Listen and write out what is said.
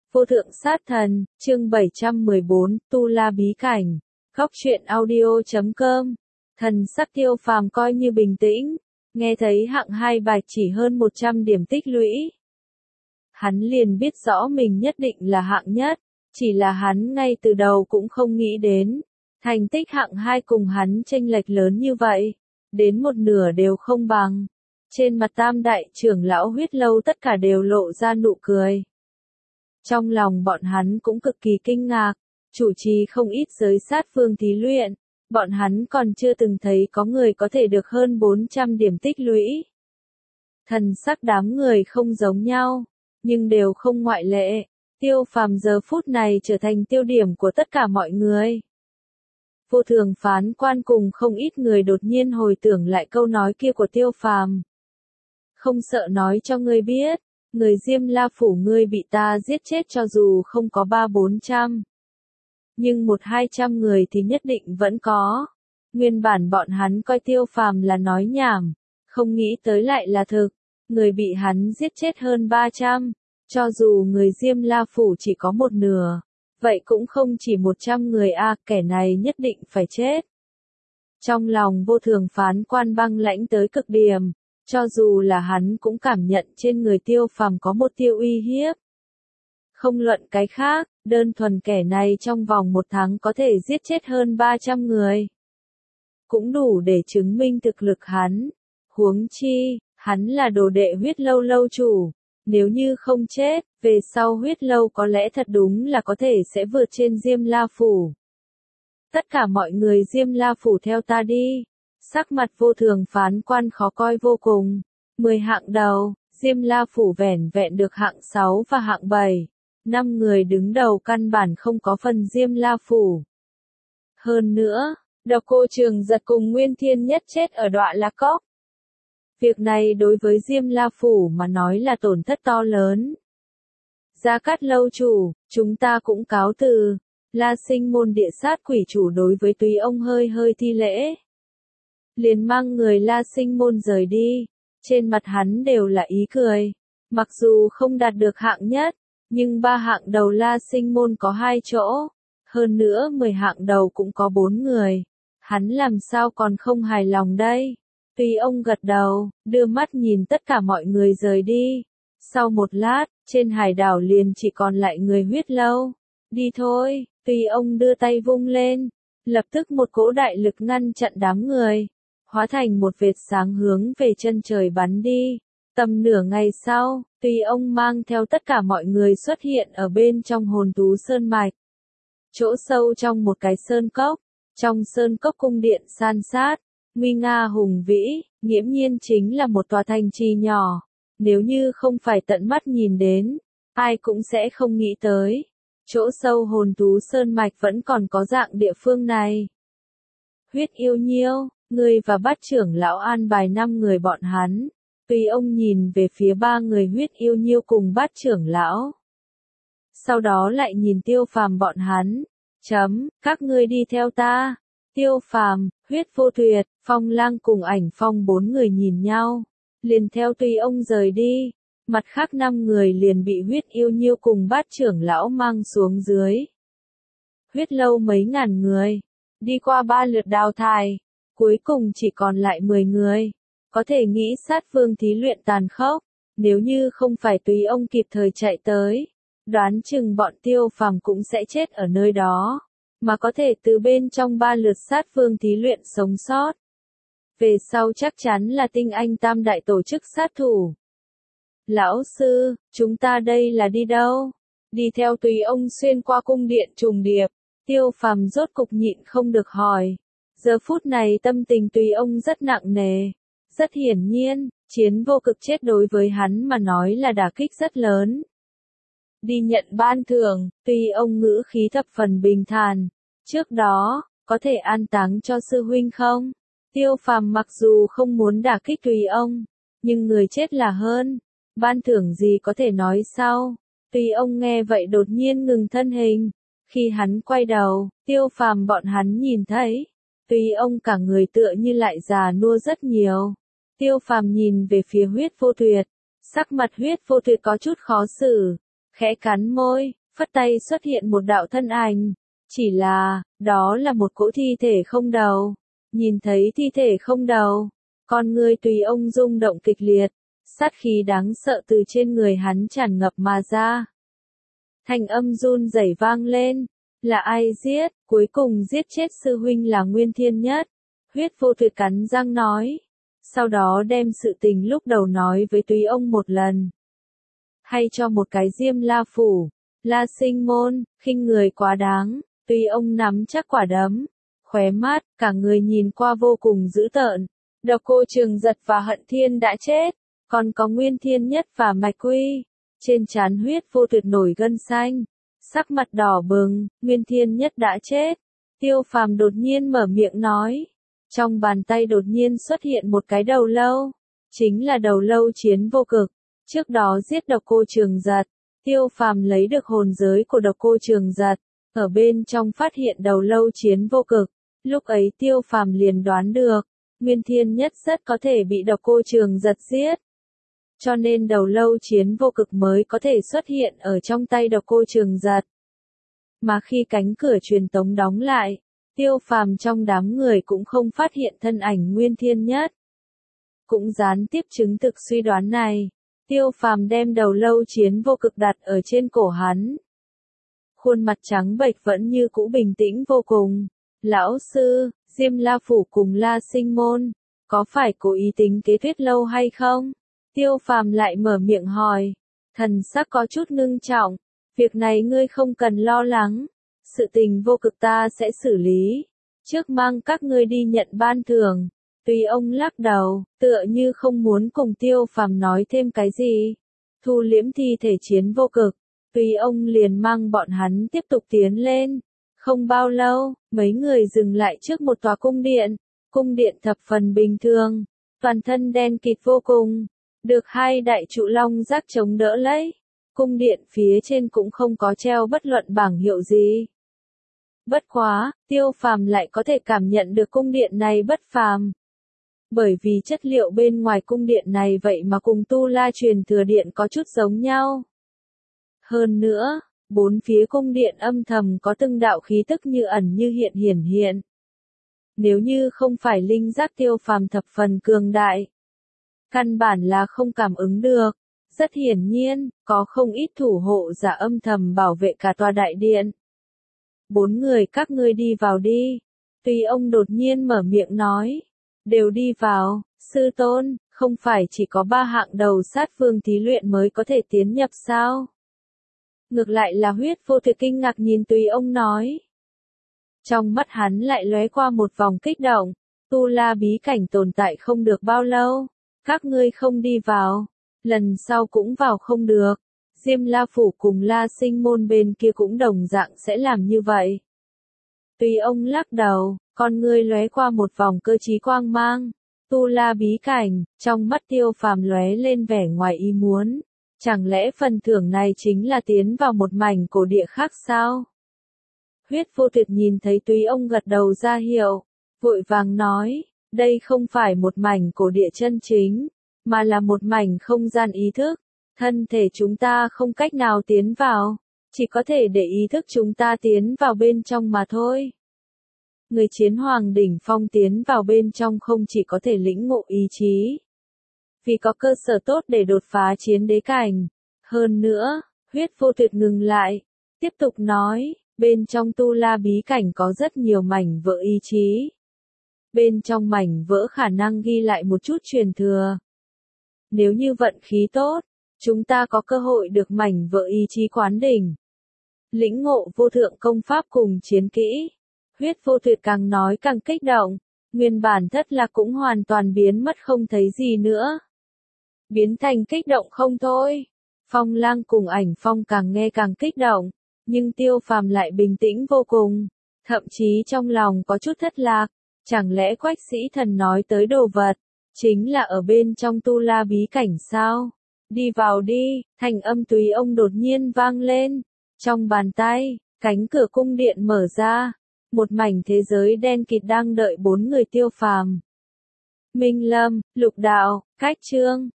Vô thượng sát thần, chương 714, Tu La bí cảnh. Góc truyện audio.com. Thần sắc Tiêu Phàm coi như bình tĩnh, nghe thấy hạng 2 bài chỉ hơn 100 điểm tích lũy. Hắn liền biết rõ mình nhất định là hạng nhất, chỉ là hắn ngay từ đầu cũng không nghĩ đến. Thành tích hạng 2 cùng hắn chênh lệch lớn như vậy, đến một nửa đều không bằng. Trên mặt Tam đại trưởng lão Huyết Lâu tất cả đều lộ ra nụ cười. Trong lòng bọn hắn cũng cực kỳ kinh ngạc, chủ trì không ít giới sát phương thí luyện, bọn hắn còn chưa từng thấy có người có thể được hơn 400 điểm tích lũy. Thần sắc đám người không giống nhau, nhưng đều không ngoại lệ, Tiêu Phàm giờ phút này trở thành tiêu điểm của tất cả mọi người. Vô thường phán quan cùng không ít người đột nhiên hồi tưởng lại câu nói kia của Tiêu Phàm. Không sợ nói cho ngươi biết, người Diêm La Phủ ngươi bị ta giết chết cho dù không có 300-400. Nhưng 100-200 người thì nhất định vẫn có. Nguyên bản bọn hắn coi Tiêu Phàm là nói nhảm, không nghĩ tới lại là thực. Người bị hắn giết chết hơn 300, cho dù người Diêm La Phủ chỉ có một nửa. Vậy cũng không chỉ 100 người kẻ này nhất định phải chết. Trong lòng vô thường phán quan băng lãnh tới cực điểm. Cho dù là hắn cũng cảm nhận trên người Tiêu Phàm có một tia uy hiếp. Không luận cái khác, đơn thuần kẻ này trong vòng 1 tháng có thể giết chết hơn 300 người. Cũng đủ để chứng minh thực lực hắn. Huống chi, hắn là đồ đệ Huyết Lâu lâu chủ. Nếu như không chết, về sau Huyết Lâu có lẽ thật đúng là có thể sẽ vượt trên Diêm La Phủ. Tất cả mọi người Diêm La Phủ theo ta đi. Sắc mặt vô thường phán quan khó coi vô cùng. 10 hạng đầu, Diêm La Phủ vẻn vẹn được hạng 6 và hạng 7. 5 người đứng đầu căn bản không có phần Diêm La Phủ. Hơn nữa, Độc Cô Trường Giật cùng Nguyên Thiên Nhất chết ở Đọa La Cốc. Việc này đối với Diêm La Phủ mà nói là tổn thất to lớn. Gia Cát lâu chủ, chúng ta cũng cáo từ. La Sinh môn địa sát quỷ chủ đối với Túy ông hơi thi lễ. Liền mang người La Sinh môn rời đi, trên mặt hắn đều là ý cười. Mặc dù không đạt được hạng nhất, nhưng 3 hạng đầu La Sinh môn có 2 chỗ, hơn nữa 10 hạng đầu cũng có 4 người. Hắn làm sao còn không hài lòng đây? Tuy ông gật đầu, đưa mắt nhìn tất cả mọi người rời đi. Sau một lát, trên hải đảo liền chỉ còn lại người Huyết Lâu. Đi thôi, tuy ông đưa tay vung lên, lập tức một cỗ đại lực ngăn chặn đám người. Hóa thành một vệt sáng hướng về chân trời bắn đi. Tầm nửa ngày sau, Tuy ông mang theo tất cả mọi người xuất hiện ở bên trong Hồn Tú Sơn Mạch. Chỗ sâu trong một cái sơn cốc, trong sơn cốc cung điện san sát, nguy nga hùng vĩ, nghiễm nhiên chính là một tòa thành trì nhỏ. Nếu như không phải tận mắt nhìn đến, ai cũng sẽ không nghĩ tới. Chỗ sâu Hồn Tú Sơn Mạch vẫn còn có dạng địa phương này. Huyết Yêu Nhiêu, ngươi và Bát trưởng lão an bài 5 người bọn hắn. Tuy ông nhìn về phía 3 người Huyết Yêu Nhiêu cùng Bát trưởng lão. Sau đó lại nhìn Tiêu Phàm bọn hắn. Các ngươi đi theo ta. Tiêu Phàm, Huyết Vô Tuyệt, Phong Lang cùng Ảnh Phong 4 người nhìn nhau. Liền theo Tuy ông rời đi. Mặt khác 5 người liền bị Huyết Yêu Nhiêu cùng Bát trưởng lão mang xuống dưới. Huyết Lâu mấy ngàn người. Đi qua 3 lượt đào thải. Cuối cùng chỉ còn lại 10 người. Có thể nghĩ sát phương thí luyện tàn khốc. Nếu như không phải Tùy ông kịp thời chạy tới, đoán chừng bọn Tiêu Phàm cũng sẽ chết ở nơi đó. Mà có thể từ bên trong 3 lượt sát phương thí luyện sống sót. Về sau chắc chắn là tinh anh Tam đại tổ chức sát thủ. Lão sư, chúng ta đây là đi đâu? Đi theo Tùy ông xuyên qua cung điện trùng điệp. Tiêu Phàm rốt cục nhịn không được hỏi. Giờ phút này tâm tình Tùy ông rất nặng nề. Rất hiển nhiên, chiến vô cực chết đối với hắn mà nói là đả kích rất lớn. Đi nhận ban thưởng, Tùy ông ngữ khí thập phần bình thản. Trước đó, có thể an táng cho sư huynh không? Tiêu Phàm mặc dù không muốn đả kích Tùy ông, nhưng người chết là hơn. Ban thưởng gì có thể nói sau? Tùy ông nghe vậy đột nhiên ngừng thân hình. Khi hắn quay đầu, Tiêu Phàm bọn hắn nhìn thấy. Tùy ông cả người tựa như lại già nua rất nhiều. Tiêu Phàm nhìn về phía Huyết Vô Tuyệt. Sắc mặt Huyết Vô Tuyệt có chút khó xử. Khẽ cắn môi, phất tay xuất hiện một đạo thân ảnh. Chỉ là, đó là một cỗ thi thể không đầu. Nhìn thấy thi thể không đầu, con người tùy ông rung động kịch liệt, sát khí đáng sợ từ trên người hắn tràn ngập mà ra. Thanh âm run rẩy vang lên, là ai giết, cuối cùng giết chết sư huynh là Nguyên Thiên Nhất. Huyết Vô Tuyệt cắn răng nói, sau đó đem sự tình lúc đầu nói với tùy ông một lần. Hay cho một cái Diêm La Phủ, La Sinh Môn, khinh người quá đáng, tùy ông nắm chắc quả đấm, khóe mắt, cả người nhìn qua vô cùng dữ tợn. Độc Cô Trường Giật và Hận Thiên đã chết, còn có Nguyên Thiên Nhất và Mạch Quy. Trên trán Huyết Vô Tuyệt nổi gân xanh, sắc mặt đỏ bừng, Nguyên Thiên Nhất đã chết. Tiêu Phàm đột nhiên mở miệng nói, trong bàn tay đột nhiên xuất hiện một cái đầu lâu, chính là đầu lâu Chiến Vô Cực. Trước đó giết Độc Cô Trường Giật, Tiêu Phàm lấy được hồn giới của Độc Cô Trường Giật, ở bên trong phát hiện đầu lâu Chiến Vô Cực. Lúc ấy Tiêu Phàm liền đoán được, Nguyên Thiên Nhất rất có thể bị Độc Cô Trường Giật giết. Cho nên đầu lâu Chiến Vô Cực mới có thể xuất hiện ở trong tay Độc Cô Trường Giật. Mà khi cánh cửa truyền tống đóng lại, Tiêu Phàm trong đám người cũng không phát hiện thân ảnh Nguyên Thiên Nhất. Cũng gián tiếp chứng thực suy đoán này, Tiêu Phàm đem đầu lâu Chiến Vô Cực đặt ở trên cổ hắn. Khuôn mặt trắng bệch vẫn như cũ bình tĩnh vô cùng. Lão sư, Diêm La Phủ cùng La Sinh Môn, có phải cố ý tính kế Tuyết Lâu hay không? Tiêu Phàm lại mở miệng hỏi, thần sắc có chút ngưng trọng, việc này ngươi không cần lo lắng, sự tình vô cực ta sẽ xử lý, trước mang các ngươi đi nhận ban thưởng. Tùy ông lắc đầu, tựa như không muốn cùng Tiêu Phàm nói thêm cái gì. Thu liễm thi thể Chiến Vô Cực, Tùy ông liền mang bọn hắn tiếp tục tiến lên. Không bao lâu, mấy người dừng lại trước một tòa cung điện thập phần bình thường, toàn thân đen kịt vô cùng, được hai đại trụ long giác chống đỡ lấy. Cung điện phía trên cũng không có treo bất luận bảng hiệu gì. Bất quá, Tiêu Phàm lại có thể cảm nhận được cung điện này bất phàm. Bởi vì chất liệu bên ngoài cung điện này vậy mà cùng Tu La truyền thừa điện có chút giống nhau. Hơn nữa, bốn phía cung điện âm thầm có từng đạo khí tức như ẩn như hiện hiển hiện. Nếu như không phải linh giác Tiêu Phàm thập phần cường đại, căn bản là không cảm ứng được. Rất hiển nhiên, có không ít thủ hộ giả âm thầm bảo vệ cả tòa đại điện. Bốn người các ngươi đi vào đi. Tùy ông đột nhiên mở miệng nói. Đều đi vào, sư tôn, không phải chỉ có 3 hạng đầu sát vương thí luyện mới có thể tiến nhập sao? Ngược lại là Huyết Vô Tuyệt kinh ngạc nhìn Tùy ông nói. Trong mắt hắn lại lóe qua một vòng kích động, Tu La bí cảnh tồn tại không được bao lâu, các ngươi không đi vào, lần sau cũng vào không được. Diêm La Phủ cùng La Sinh Môn bên kia cũng đồng dạng sẽ làm như vậy. Tùy ông lắc đầu, con ngươi lóe qua một vòng cơ trí quang mang. Tu La bí cảnh, trong mắt Tiêu Phàm lóe lên vẻ ngoài ý muốn. Chẳng lẽ phần thưởng này chính là tiến vào một mảnh cổ địa khác sao? Huyết Vô Tuyệt nhìn thấy Tùy ông gật đầu ra hiệu, vội vàng nói, đây không phải một mảnh cổ địa chân chính, mà là một mảnh không gian ý thức. Thân thể chúng ta không cách nào tiến vào, chỉ có thể để ý thức chúng ta tiến vào bên trong mà thôi. Người chiến hoàng đỉnh phong tiến vào bên trong không chỉ có thể lĩnh ngộ ý chí, vì có cơ sở tốt để đột phá chiến đế cảnh. Hơn nữa, Huyết Vô Tuyệt ngừng lại, tiếp tục nói, bên trong Tu La bí cảnh có rất nhiều mảnh vỡ ý chí. Bên trong mảnh vỡ khả năng ghi lại một chút truyền thừa. Nếu như vận khí tốt, chúng ta có cơ hội được mảnh vỡ ý chí quán đỉnh. Lĩnh ngộ vô thượng công pháp cùng chiến kỹ. Huyết Vô Tuyệt càng nói càng kích động, nguyên bản Thất Lạc cũng hoàn toàn biến mất không thấy gì nữa. Biến thành kích động không thôi. Phong Lang cùng Ảnh Phong càng nghe càng kích động, nhưng Tiêu Phàm lại bình tĩnh vô cùng, thậm chí trong lòng có chút thất lạc, chẳng lẽ Quách Sĩ Thần nói tới đồ vật, chính là ở bên trong Tu La bí cảnh sao? Đi vào đi, thanh âm Tùy ông đột nhiên vang lên, trong bàn tay, cánh cửa cung điện mở ra, một mảnh thế giới đen kịt đang đợi bốn người Tiêu Phàm. Minh Lâm, Lục Đạo, Cách Trương,